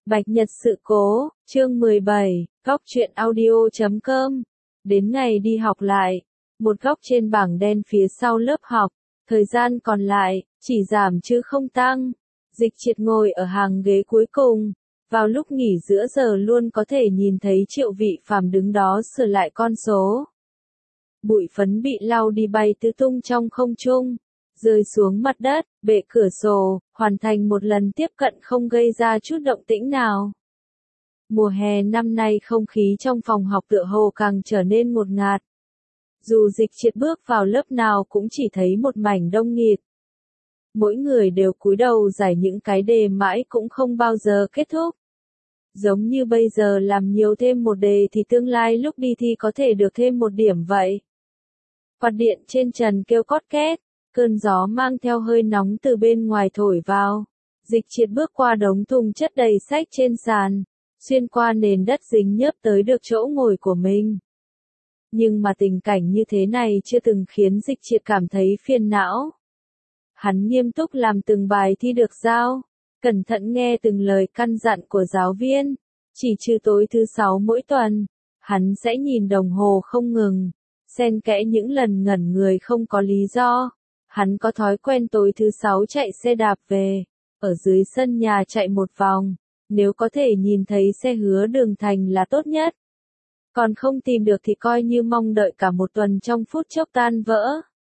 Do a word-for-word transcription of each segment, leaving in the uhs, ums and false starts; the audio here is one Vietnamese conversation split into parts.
Bạch Nhật sự cố, chương mười bảy, góc truyện audio chấm com. Đến ngày đi học lại, một góc trên bảng đen phía sau lớp học, thời gian còn lại, chỉ giảm chứ không tăng. Dịch Triệt ngồi ở hàng ghế cuối cùng, vào lúc nghỉ giữa giờ luôn có thể nhìn thấy Triệu Vị Phàm đứng đó sửa lại con số. Bụi phấn bị lau đi bay tứ tung trong không trung, rơi xuống mặt đất, bệ cửa sổ, hoàn thành một lần tiếp cận không gây ra chút động tĩnh nào. Mùa hè năm nay không khí trong phòng học tựa hồ càng trở nên ngột ngạt. Dù Dịch Triệt bước vào lớp nào cũng chỉ thấy một mảnh đông nghịt. Mỗi người đều cúi đầu giải những cái đề mãi cũng không bao giờ kết thúc. Giống như bây giờ làm nhiều thêm một đề thì tương lai lúc đi thi có thể được thêm một điểm vậy. Quạt điện trên trần kêu cót két, cơn gió mang theo hơi nóng từ bên ngoài thổi vào. Dịch Triệt bước qua đống thùng chất đầy sách trên sàn, xuyên qua nền đất dính nhớp tới được chỗ ngồi của mình. Nhưng mà tình cảnh như thế này chưa từng khiến Dịch Triệt cảm thấy phiền não. Hắn nghiêm túc làm từng bài thi được giao, cẩn thận nghe từng lời căn dặn của giáo viên. Chỉ trừ tối thứ sáu mỗi tuần, hắn sẽ nhìn đồng hồ không ngừng, xen kẽ những lần ngẩn người không có lý do. Hắn có thói quen tối thứ sáu chạy xe đạp về, ở dưới sân nhà chạy một vòng, nếu có thể nhìn thấy xe Hứa Đường Thành là tốt nhất. Còn không tìm được thì coi như mong đợi cả một tuần trong phút chốc tan vỡ.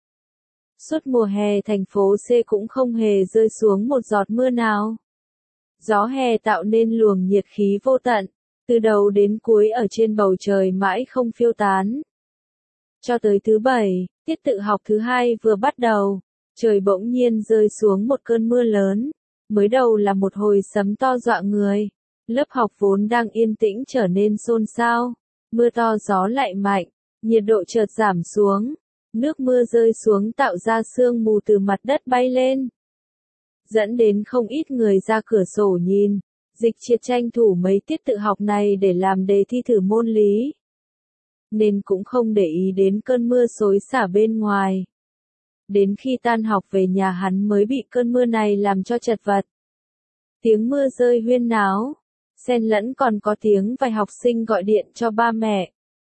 Suốt mùa hè thành phố C cũng không hề rơi xuống một giọt mưa nào. Gió hè tạo nên luồng nhiệt khí vô tận, từ đầu đến cuối ở trên bầu trời mãi không phiêu tán. Cho tới thứ bảy, tiết tự học thứ hai vừa bắt đầu, trời bỗng nhiên rơi xuống một cơn mưa lớn. Mới đầu là một hồi sấm to dọa người, lớp học vốn đang yên tĩnh trở nên xôn xao, mưa to gió lại mạnh, nhiệt độ chợt giảm xuống, nước mưa rơi xuống tạo ra sương mù từ mặt đất bay lên, dẫn đến không ít người ra cửa sổ nhìn. Dịch Triệt tranh thủ mấy tiết tự học này để làm đề thi thử môn lý, nên cũng không để ý đến cơn mưa xối xả bên ngoài. Đến khi tan học về nhà hắn mới bị cơn mưa này làm cho chật vật. Tiếng mưa rơi huyên náo, xen lẫn còn có tiếng vài học sinh gọi điện cho ba mẹ.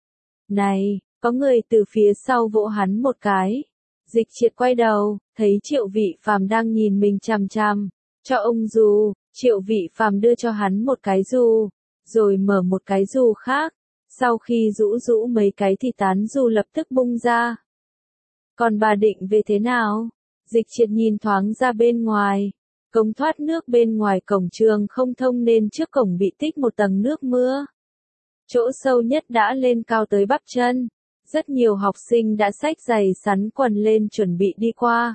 Này, có người từ phía sau vỗ hắn một cái. Dịch Triệt quay đầu, thấy Triệu Vị Phàm đang nhìn mình chằm chằm. Cho ông dù, Triệu Vị Phàm đưa cho hắn một cái dù, rồi mở một cái dù khác. Sau khi rũ rũ mấy cái thì tán dù lập tức bung ra. Còn bà định về thế nào? Dịch Triệt nhìn thoáng ra bên ngoài. Cống thoát nước bên ngoài cổng trường không thông nên trước cổng bị tích một tầng nước mưa. Chỗ sâu nhất đã lên cao tới bắp chân. Rất nhiều học sinh đã xách giày sắn quần lên chuẩn bị đi qua.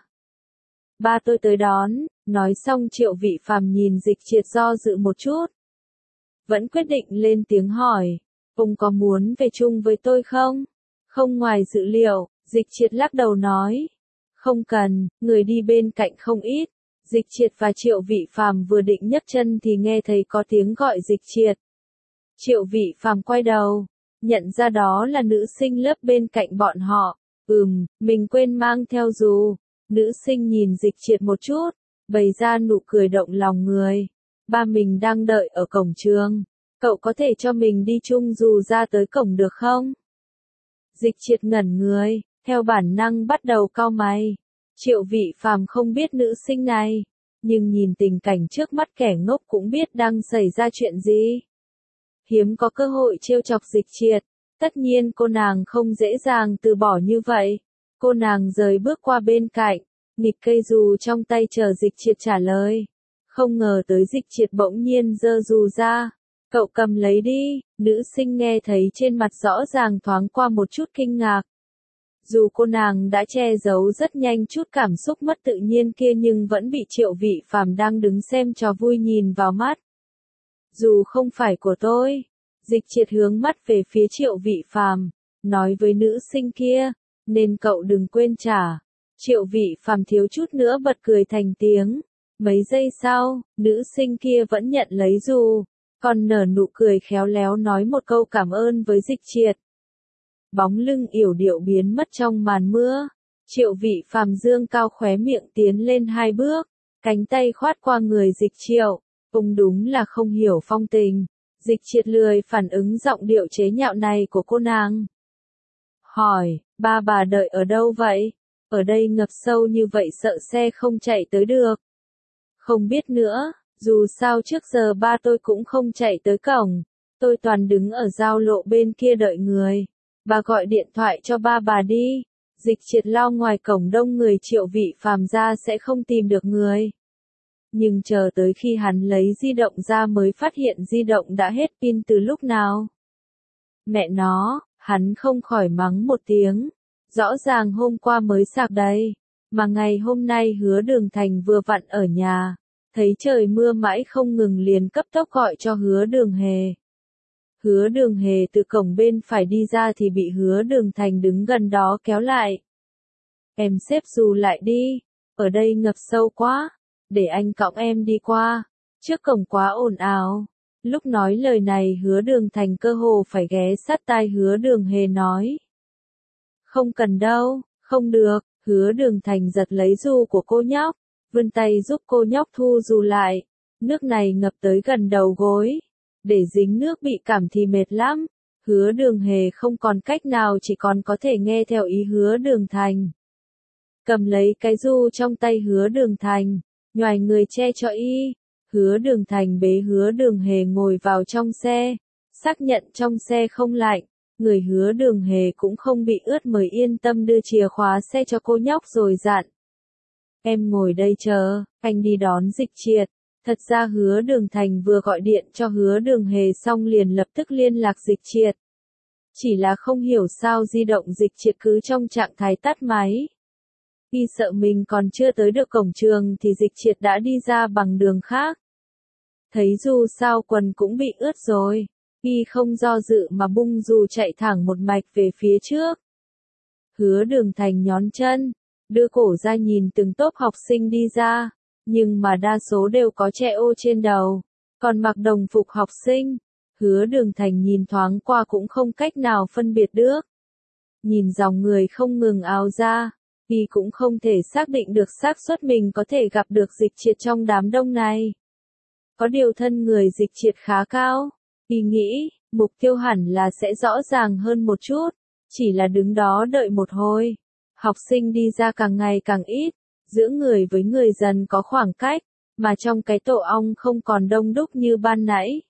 Ba tôi tới đón, nói xong Triệu Vị Phàm nhìn Dịch Triệt do dự một chút. Vẫn quyết định lên tiếng hỏi, ông có muốn về chung với tôi không? Không ngoài dự liệu, Dịch Triệt lắc đầu nói. Không cần, người đi bên cạnh không ít. Dịch Triệt và Triệu Vị Phàm vừa định nhấc chân thì nghe thấy có tiếng gọi Dịch Triệt. Triệu Vị Phàm quay đầu, nhận ra đó là nữ sinh lớp bên cạnh bọn họ. Ừm, mình quên mang theo dù. Nữ sinh nhìn Dịch Triệt một chút, bày ra nụ cười động lòng người. Ba mình đang đợi ở cổng trường. Cậu có thể cho mình đi chung dù ra tới cổng được không? Dịch Triệt ngẩn người, theo bản năng bắt đầu cau mày. Triệu Vị Phàm không biết nữ sinh này, nhưng nhìn tình cảnh trước mắt kẻ ngốc cũng biết đang xảy ra chuyện gì. Hiếm có cơ hội trêu chọc Dịch Triệt, tất nhiên cô nàng không dễ dàng từ bỏ như vậy. Cô nàng rời bước qua bên cạnh, nghịch cây dù trong tay chờ Dịch Triệt trả lời. Không ngờ tới Dịch Triệt bỗng nhiên giơ dù ra. Cậu cầm lấy đi. Nữ sinh nghe thấy trên mặt rõ ràng thoáng qua một chút kinh ngạc. Dù cô nàng đã che giấu rất nhanh chút cảm xúc mất tự nhiên kia nhưng vẫn bị Triệu Vị Phàm đang đứng xem trò vui nhìn vào mắt. Dù không phải của tôi. Dịch Triệt hướng mắt về phía Triệu Vị Phàm, nói với nữ sinh kia, nên cậu đừng quên trả. Triệu Vị Phàm thiếu chút nữa bật cười thành tiếng. Mấy giây sau, nữ sinh kia vẫn nhận lấy dù, còn nở nụ cười khéo léo nói một câu cảm ơn với Dịch Triệt. Bóng lưng yểu điệu biến mất trong màn mưa. Triệu Vị Phàm dương cao khóe miệng tiến lên hai bước, cánh tay khoát qua người Dịch Triệu, Ông đúng là không hiểu phong tình. Dịch triệt lười phản ứng giọng điệu chế nhạo này của cô nàng. Hỏi, ba bà đợi ở đâu vậy? Ở đây ngập sâu như vậy sợ xe không chạy tới được. Không biết nữa, dù sao trước giờ ba tôi cũng không chạy tới cổng. Tôi toàn đứng ở giao lộ bên kia đợi người. Bà gọi điện thoại cho ba bà đi. Dịch triệt lao ngoài cổng đông người Triệu Vị Phàm ra sẽ không tìm được người. Nhưng chờ tới khi hắn lấy di động ra mới phát hiện di động đã hết pin từ lúc nào. Mẹ nó, hắn không khỏi mắng một tiếng. Rõ ràng hôm qua mới sạc đây, mà ngày hôm nay Hứa Đường Thành vừa vặn ở nhà. Thấy trời mưa mãi không ngừng liền cấp tốc gọi cho Hứa Đường Hề. Hứa Đường Hề từ cổng bên phải đi ra thì bị Hứa Đường Thành đứng gần đó kéo lại. Em xếp dù lại đi, ở đây ngập sâu quá, để anh cõng em đi qua, trước cổng quá ồn ào. Lúc nói lời này Hứa Đường Thành cơ hồ phải ghé sát tai Hứa Đường Hề nói. Không cần đâu, không được, Hứa Đường Thành giật lấy dù của cô nhóc, vươn tay giúp cô nhóc thu dù lại. Nước này ngập tới gần đầu gối, để dính nước bị cảm thì mệt lắm. Hứa Đường Hề không còn cách nào chỉ còn có thể nghe theo ý Hứa Đường Thành. Cầm lấy cái dù trong tay Hứa Đường Thành, nhoài người che cho y. Hứa Đường Thành bế Hứa Đường Hề ngồi vào trong xe, xác nhận trong xe không lạnh. Người Hứa Đường Hề cũng không bị ướt mới yên tâm đưa chìa khóa xe cho cô nhóc rồi dặn. Em ngồi đây chờ, anh đi đón Dịch Triệt. Thật ra Hứa Đường Thành vừa gọi điện cho Hứa Đường Hề xong liền lập tức liên lạc Dịch Triệt. Chỉ là không hiểu sao di động Dịch Triệt cứ trong trạng thái tắt máy. Khi sợ mình còn chưa tới được cổng trường thì Dịch Triệt đã đi ra bằng đường khác. Thấy dù sao quần cũng bị ướt rồi. Y không do dự mà bung dù chạy thẳng một mạch về phía trước. Hứa Đường Thành nhón chân, đưa cổ ra nhìn từng tốp học sinh đi ra, nhưng mà đa số đều có che ô trên đầu, còn mặc đồng phục học sinh. Hứa Đường Thành nhìn thoáng qua cũng không cách nào phân biệt được. Nhìn dòng người không ngừng ào ra, Y cũng không thể xác định được xác suất mình có thể gặp được Dịch Triệt trong đám đông này. Có điều thân người Dịch Triệt khá cao. Y nghĩ, mục tiêu hẳn là sẽ rõ ràng hơn một chút, chỉ là đứng đó đợi một hồi. Học sinh đi ra càng ngày càng ít, giữa người với người dần có khoảng cách, mà trong cái tổ ong không còn đông đúc như ban nãy.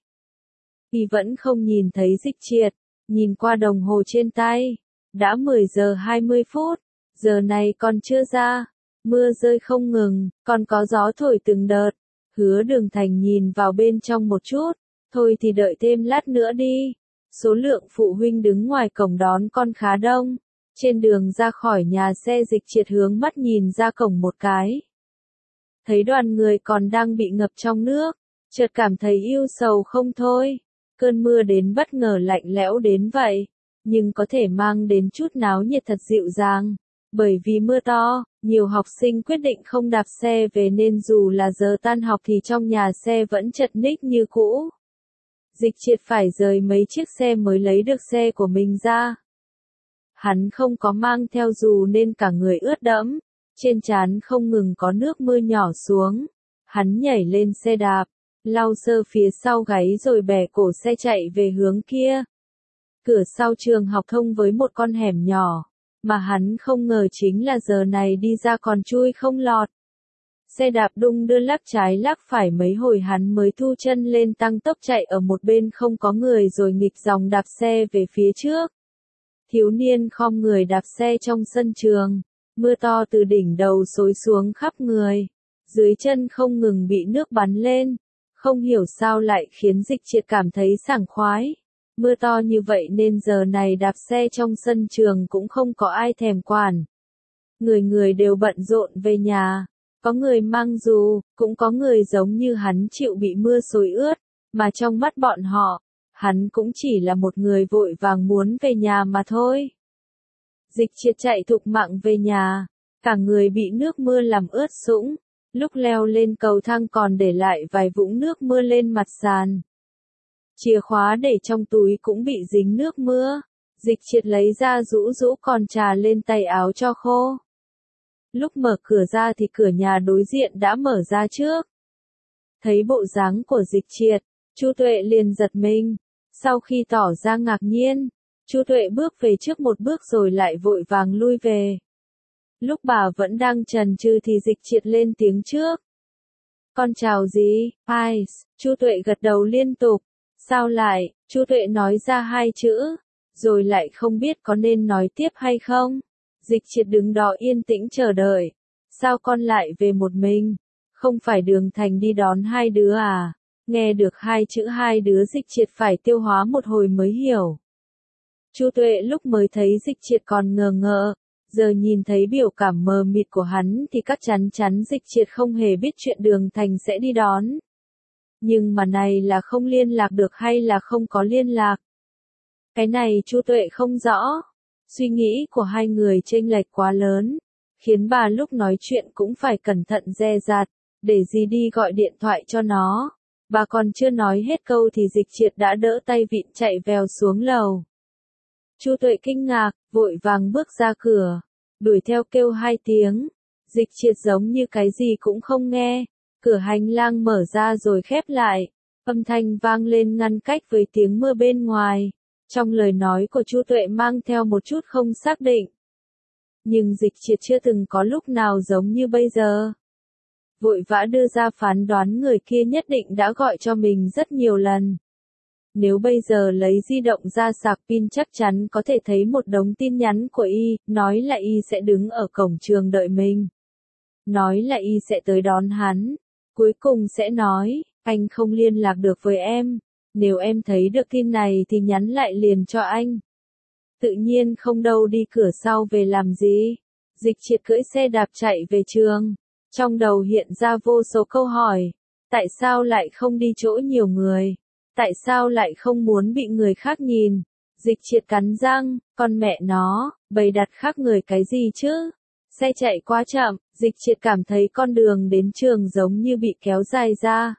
Y vẫn không nhìn thấy Dịch Triệt, nhìn qua đồng hồ trên tay, đã mười giờ hai mươi phút, giờ này còn chưa ra, mưa rơi không ngừng, còn có gió thổi từng đợt. Hứa Đường Thành nhìn vào bên trong một chút. Thôi thì đợi thêm lát nữa đi. Số lượng phụ huynh đứng ngoài cổng đón con khá đông. Trên đường ra khỏi nhà xe Dịch Triệt hướng mắt nhìn ra cổng một cái. Thấy đoàn người còn đang bị ngập trong nước. Chợt cảm thấy ưu sầu không thôi. Cơn mưa đến bất ngờ lạnh lẽo đến vậy. Nhưng có thể mang đến chút náo nhiệt thật dịu dàng. Bởi vì mưa to, nhiều học sinh quyết định không đạp xe về nên dù là giờ tan học thì trong nhà xe vẫn chật ních như cũ. Dịch Triệt phải rời mấy chiếc xe mới lấy được xe của mình ra. Hắn không có mang theo dù nên cả người ướt đẫm, trên trán không ngừng có nước mưa nhỏ xuống. Hắn nhảy lên xe đạp, lau sơ phía sau gáy rồi bẻ cổ xe chạy về hướng kia. Cửa sau trường học thông với một con hẻm nhỏ, mà hắn không ngờ chính là giờ này đi ra còn chui không lọt. Xe đạp đung đưa lắc trái lắc phải mấy hồi hắn mới thu chân lên tăng tốc chạy ở một bên không có người rồi nghịch dòng đạp xe về phía trước. Thiếu niên khom người đạp xe trong sân trường, mưa to từ đỉnh đầu xối xuống khắp người, dưới chân không ngừng bị nước bắn lên, không hiểu sao lại khiến Dịch Triệt cảm thấy sảng khoái. Mưa to như vậy nên giờ này đạp xe trong sân trường cũng không có ai thèm quản. Người người đều bận rộn về nhà. Có người mang dù, cũng có người giống như hắn chịu bị mưa xối ướt, mà trong mắt bọn họ, hắn cũng chỉ là một người vội vàng muốn về nhà mà thôi. Dịch Triệt chạy thục mạng về nhà, cả người bị nước mưa làm ướt sũng, lúc leo lên cầu thang còn để lại vài vũng nước mưa lên mặt sàn. Chìa khóa để trong túi cũng bị dính nước mưa, Dịch Triệt lấy ra rũ rũ còn trà lên tay áo cho khô. Lúc mở cửa ra thì cửa nhà đối diện đã mở ra trước. Thấy bộ dáng của Dịch Triệt, Chu Tuệ liền giật mình. Sau khi tỏ ra ngạc nhiên, Chu Tuệ bước về trước một bước rồi lại vội vàng lui về. Lúc bà vẫn đang chần chừ thì Dịch Triệt lên tiếng trước. Con chào gì, Ice? Chu Tuệ gật đầu liên tục. Sao lại? Chu Tuệ nói ra hai chữ, rồi lại không biết có nên nói tiếp hay không. Dịch Triệt đứng đó yên tĩnh chờ đợi. Sao con lại về một mình? Không phải Đường Thành đi đón hai đứa à? Nghe được hai chữ hai đứa Dịch Triệt phải tiêu hóa một hồi mới hiểu. Chu Tuệ lúc mới thấy Dịch Triệt còn ngờ ngợ, giờ nhìn thấy biểu cảm mờ mịt của hắn thì chắc chắn chắn Dịch Triệt không hề biết chuyện Đường Thành sẽ đi đón. Nhưng mà này là không liên lạc được hay là không có liên lạc? Cái này Chu Tuệ không rõ. Suy nghĩ của hai người chênh lệch quá lớn, khiến bà lúc nói chuyện cũng phải cẩn thận dè dặt, để gì đi gọi điện thoại cho nó. Bà còn chưa nói hết câu thì Dịch Triệt đã đỡ tay vịn chạy vèo xuống lầu. Chu Tuệ kinh ngạc, vội vàng bước ra cửa, đuổi theo kêu hai tiếng. Dịch Triệt giống như cái gì cũng không nghe. Cửa hành lang mở ra rồi khép lại, âm thanh vang lên ngăn cách với tiếng mưa bên ngoài. Trong lời nói của Chu Tuệ mang theo một chút không xác định. Nhưng Dịch Triệt chưa từng có lúc nào giống như bây giờ. Vội vã đưa ra phán đoán người kia nhất định đã gọi cho mình rất nhiều lần. Nếu bây giờ lấy di động ra sạc pin chắc chắn có thể thấy một đống tin nhắn của y, nói là y sẽ đứng ở cổng trường đợi mình. Nói là y sẽ tới đón hắn. Cuối cùng sẽ nói, anh không liên lạc được với em. Nếu em thấy được tin này thì nhắn lại liền cho anh. Tự nhiên không đâu đi cửa sau về làm gì. Dịch Triệt cưỡi xe đạp chạy về trường. Trong đầu hiện ra vô số câu hỏi. Tại sao lại không đi chỗ nhiều người? Tại sao lại không muốn bị người khác nhìn? Dịch Triệt cắn răng, con mẹ nó, bày đặt khác người cái gì chứ? Xe chạy quá chậm, Dịch Triệt cảm thấy con đường đến trường giống như bị kéo dài ra.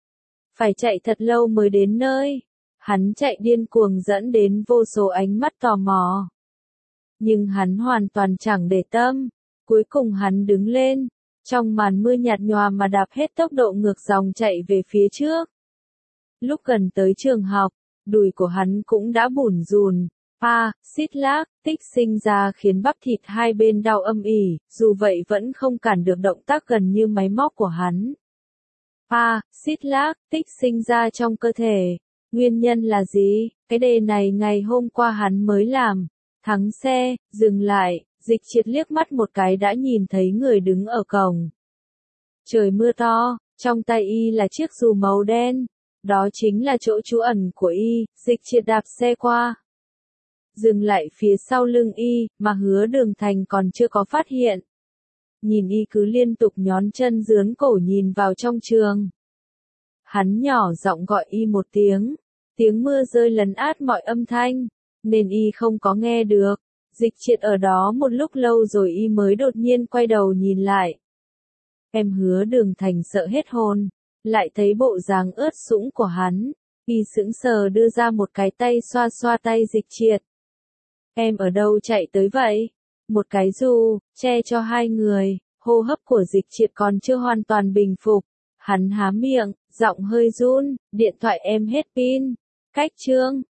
Phải chạy thật lâu mới đến nơi. Hắn chạy điên cuồng dẫn đến vô số ánh mắt tò mò. Nhưng hắn hoàn toàn chẳng để tâm. Cuối cùng hắn đứng lên, trong màn mưa nhạt nhòa mà đạp hết tốc độ ngược dòng chạy về phía trước. Lúc gần tới trường học, đùi của hắn cũng đã bủn rùn. Pa, xít lác, tích sinh ra khiến bắp thịt hai bên đau âm ỉ, dù vậy vẫn không cản được động tác gần như máy móc của hắn. Pa, xít lác, tích sinh ra trong cơ thể. Nguyên nhân là gì? Cái đề này ngày hôm qua hắn mới làm. Thắng xe, dừng lại, Dịch Triệt liếc mắt một cái đã nhìn thấy người đứng ở cổng. Trời mưa to, trong tay y là chiếc dù màu đen. Đó chính là chỗ trú ẩn của y. Dịch Triệt đạp xe qua. Dừng lại phía sau lưng y, mà Hứa Đường Thành còn chưa có phát hiện. Nhìn y cứ liên tục nhón chân dướn cổ nhìn vào trong trường. Hắn nhỏ giọng gọi y một tiếng. Tiếng mưa rơi lấn át mọi âm thanh, nên y không có nghe được. Dịch Triệt ở đó một lúc lâu rồi y mới đột nhiên quay đầu nhìn lại. Em Hứa Đường Thành sợ hết hồn, lại thấy bộ dáng ướt sũng của hắn. Y sững sờ đưa ra một cái tay xoa xoa tay Dịch Triệt. Em ở đâu chạy tới vậy? Một cái dù, che cho hai người. Hô hấp của Dịch Triệt còn chưa hoàn toàn bình phục. Hắn há miệng, giọng hơi run, điện thoại em hết pin. Cách chương,